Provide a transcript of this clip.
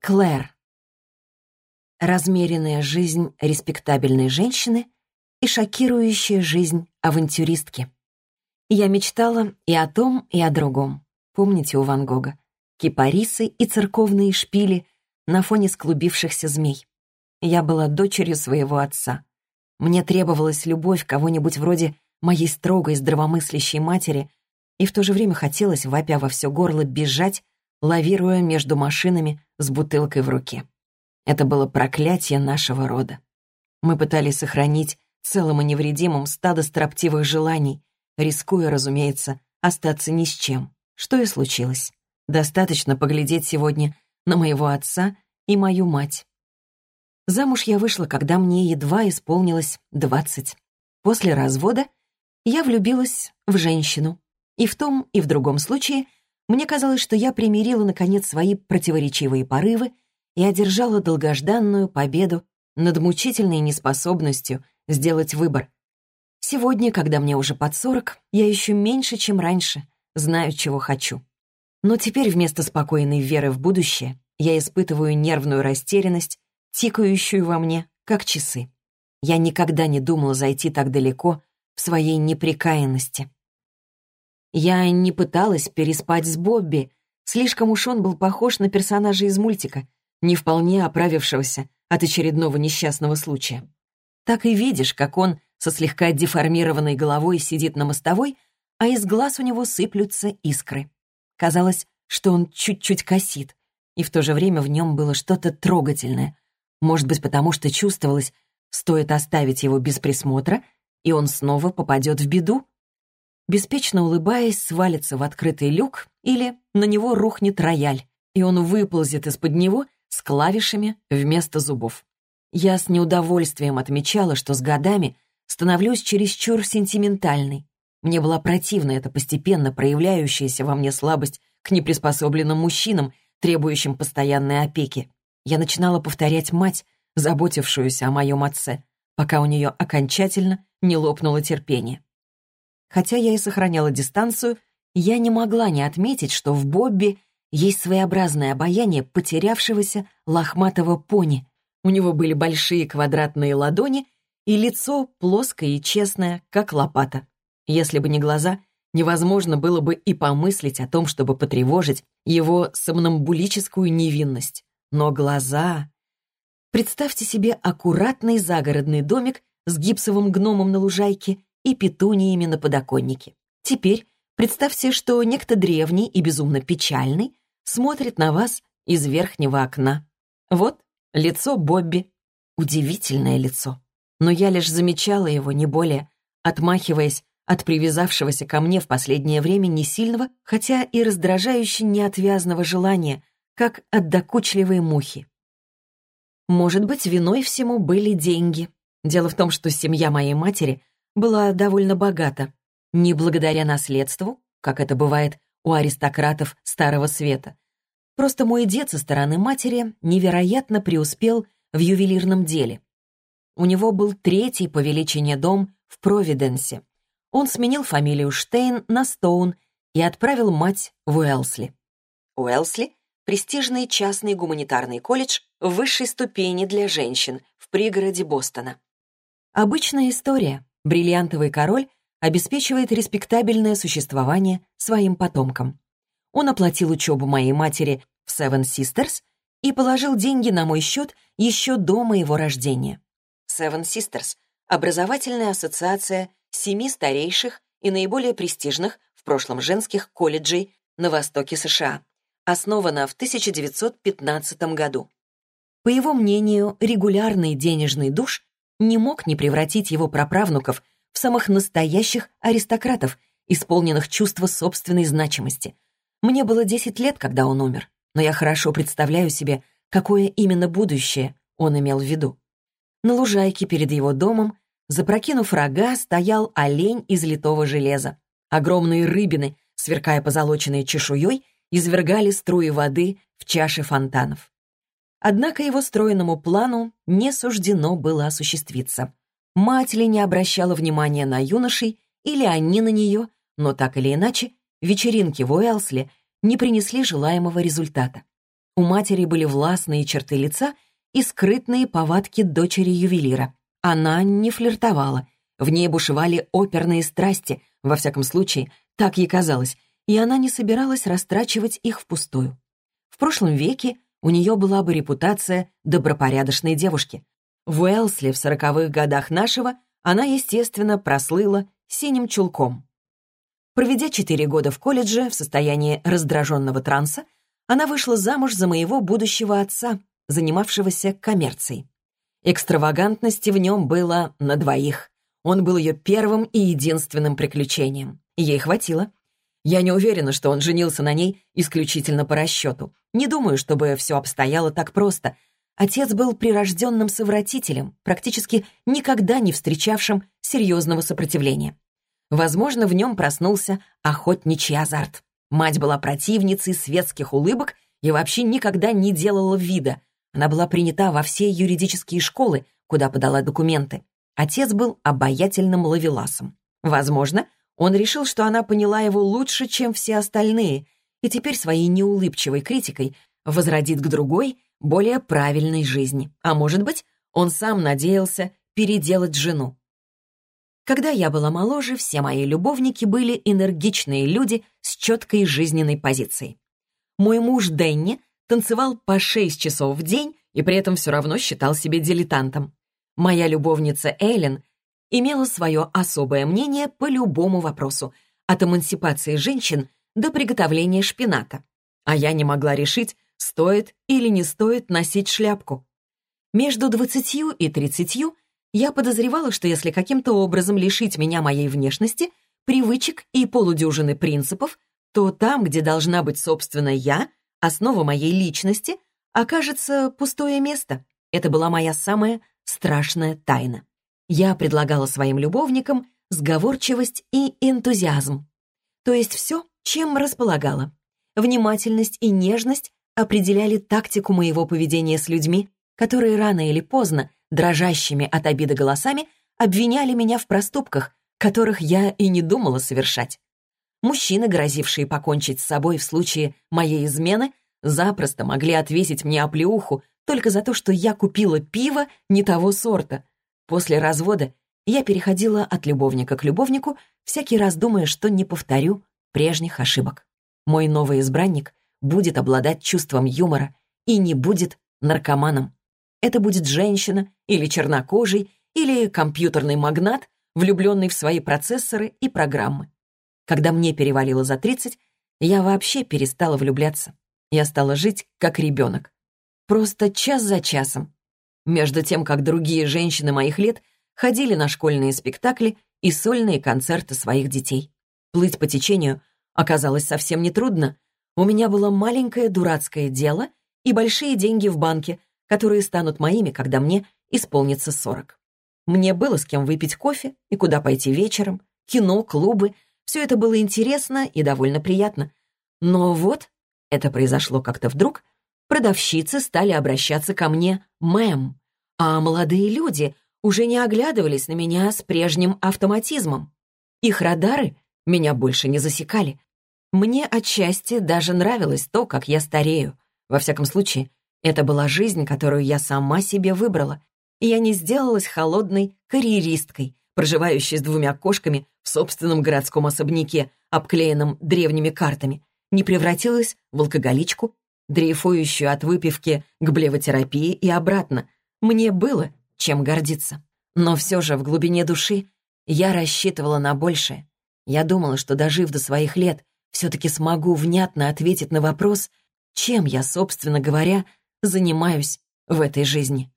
Клэр. Размеренная жизнь респектабельной женщины и шокирующая жизнь авантюристки. Я мечтала и о том, и о другом. Помните у Ван Гога? Кипарисы и церковные шпили на фоне склубившихся змей. Я была дочерью своего отца. Мне требовалась любовь кого-нибудь вроде моей строгой, здравомыслящей матери, и в то же время хотелось, вопя во все горло, бежать, лавируя между машинами с бутылкой в руке. Это было проклятие нашего рода. Мы пытались сохранить целым и невредимым стадо строптивых желаний, рискуя, разумеется, остаться ни с чем, что и случилось. Достаточно поглядеть сегодня на моего отца и мою мать. Замуж я вышла, когда мне едва исполнилось 20. После развода я влюбилась в женщину. И в том, и в другом случае мне казалось, что я примирила, наконец, свои противоречивые порывы и одержала долгожданную победу над мучительной неспособностью сделать выбор. Сегодня, когда мне уже под 40, я еще меньше, чем раньше, знаю, чего хочу. Но теперь вместо спокойной веры в будущее я испытываю нервную растерянность, тикающую во мне, как часы. Я никогда не думала зайти так далеко в своей непрекаянности. Я не пыталась переспать с Бобби, слишком уж он был похож на персонажа из мультика, не вполне оправившегося от очередного несчастного случая. Так и видишь, как он со слегка деформированной головой сидит на мостовой, а из глаз у него сыплются искры. Казалось, что он чуть-чуть косит, и в то же время в нем было что-то трогательное. Может быть, потому что чувствовалось, стоит оставить его без присмотра, и он снова попадет в беду? Беспечно улыбаясь, свалится в открытый люк или на него рухнет рояль, и он выползет из-под него с клавишами вместо зубов. Я с неудовольствием отмечала, что с годами становлюсь чересчур сентиментальной. Мне была противна эта постепенно проявляющаяся во мне слабость к неприспособленным мужчинам, требующим постоянной опеки. Я начинала повторять мать, заботившуюся о моем отце, пока у нее окончательно не лопнуло терпение. Хотя я и сохраняла дистанцию, я не могла не отметить, что в Бобби есть своеобразное обаяние потерявшегося лохматого пони. У него были большие квадратные ладони и лицо плоское и честное, как лопата. Если бы не глаза, невозможно было бы и помыслить о том, чтобы потревожить его сомнамбулическую невинность. Но глаза... Представьте себе аккуратный загородный домик с гипсовым гномом на лужайке и петуниями на подоконнике. Теперь представьте, что некто древний и безумно печальный смотрит на вас из верхнего окна. Вот лицо Бобби. Удивительное лицо. Но я лишь замечала его, не более, отмахиваясь от привязавшегося ко мне в последнее время не сильного, хотя и раздражающе неотвязного желания, как от докучливой мухи. Может быть, виной всему были деньги. Дело в том, что семья моей матери была довольно богата. Не благодаря наследству, как это бывает у аристократов Старого Света. Просто мой дед со стороны матери невероятно преуспел в ювелирном деле. У него был третий по величине дом в Провиденсе. Он сменил фамилию Штейн на Стоун и отправил мать в Уэлсли. Уэлсли — престижный частный гуманитарный колледж высшей ступени для женщин в пригороде Бостона. Обычная история. Бриллиантовый король обеспечивает респектабельное существование своим потомкам. Он оплатил учебу моей матери в Seven Sisters и положил деньги на мой счет еще до моего рождения. Seven Sisters — образовательная ассоциация 7 старейших и наиболее престижных в прошлом женских колледжей на востоке США, основана в 1915 году. По его мнению, регулярный денежный душ не мог не превратить его праправнуков в самых настоящих аристократов, исполненных чувства собственной значимости. Мне было 10 лет, когда он умер, но я хорошо представляю себе, какое именно будущее он имел в виду. На лужайке перед его домом, запрокинув рога, стоял олень из литого железа. Огромные рыбины, сверкая позолоченной чешуей, извергали струи воды в чаши фонтанов. Однако его стройному плану не суждено было осуществиться. Мать ли не обращала внимания на юношей, или они на нее, но так или иначе, вечеринки в Уэлсли не принесли желаемого результата. У матери были властные черты лица и скрытные повадки дочери ювелира. Она не флиртовала. В ней бушевали оперные страсти, во всяком случае, так ей казалось, и она не собиралась растрачивать их впустую. В прошлом веке у нее была бы репутация добропорядочной девушки. В Уэлсли в 40-х годах нашего она, естественно, прослыла синим чулком. Проведя 4 года в колледже в состоянии раздраженного транса, она вышла замуж за моего будущего отца, занимавшегося коммерцией. Экстравагантности в нем было на двоих. Он был ее первым и единственным приключением. Ей хватило. Я не уверена, что он женился на ней исключительно по расчету. Не думаю, чтобы все обстояло так просто. Отец был прирожденным совратителем, практически никогда не встречавшим серьезного сопротивления. Возможно, в нем проснулся охотничий азарт. Мать была противницей светских улыбок и вообще никогда не делала вида. Она была принята во все юридические школы, куда подала документы. Отец был обаятельным ловеласом. Возможно, он решил, что она поняла его лучше, чем все остальные, и теперь своей неулыбчивой критикой возродит к другой, более правильной жизни. А может быть, он сам надеялся переделать жену. Когда я была моложе, все мои любовники были энергичные люди с четкой жизненной позицией. Мой муж Дэнни танцевал по 6 часов в день и при этом все равно считал себя дилетантом. Моя любовница Эллен имела свое особое мнение по любому вопросу, от эмансипации женщин до приготовления шпината. А я не могла решить, стоит или не стоит носить шляпку. Между 20 и 30 я подозревала, что если каким-то образом лишить меня моей внешности, привычек и полудюжины принципов, то там, где должна быть, собственно, я, основа моей личности, окажется пустое место. Это была моя самая страшная тайна. Я предлагала своим любовникам сговорчивость и энтузиазм. То есть все, чем располагала. Внимательность и нежность определяли тактику моего поведения с людьми, которые рано или поздно, дрожащими от обиды голосами, обвиняли меня в проступках, которых я и не думала совершать. Мужчины, грозившие покончить с собой в случае моей измены, запросто могли отвесить мне оплеуху только за то, что я купила пиво не того сорта. После развода я переходила от любовника к любовнику, всякий раз думая, что не повторю прежних ошибок. Мой новый избранник будет обладать чувством юмора и не будет наркоманом. Это будет женщина или чернокожий, или компьютерный магнат, влюбленный в свои процессоры и программы. Когда мне перевалило за 30, я вообще перестала влюбляться. Я стала жить как ребенок. Просто час за часом. Между тем, как другие женщины моих лет ходили на школьные спектакли и сольные концерты своих детей. Плыть по течению оказалось совсем нетрудно. У меня было маленькое дурацкое дело и большие деньги в банке, которые станут моими, когда мне исполнится 40. Мне было с кем выпить кофе и куда пойти вечером, кино, клубы. Все это было интересно и довольно приятно. Но вот, это произошло как-то вдруг, продавщицы стали обращаться ко мне «мэм», а молодые люди уже не оглядывались на меня с прежним автоматизмом. Их радары меня больше не засекали. Мне отчасти даже нравилось то, как я старею. Во всяком случае, это была жизнь, которую я сама себе выбрала, и я не сделалась холодной карьеристкой, проживающей с 2 кошками в собственном городском особняке, обклеенном древними картами, не превратилась в алкоголичку, дрейфующую от выпивки к блевотерапии и обратно. Мне было чем гордиться. Но все же в глубине души я рассчитывала на большее. Я думала, что, дожив до своих лет, все-таки смогу внятно ответить на вопрос, чем я, собственно говоря, занимаюсь в этой жизни.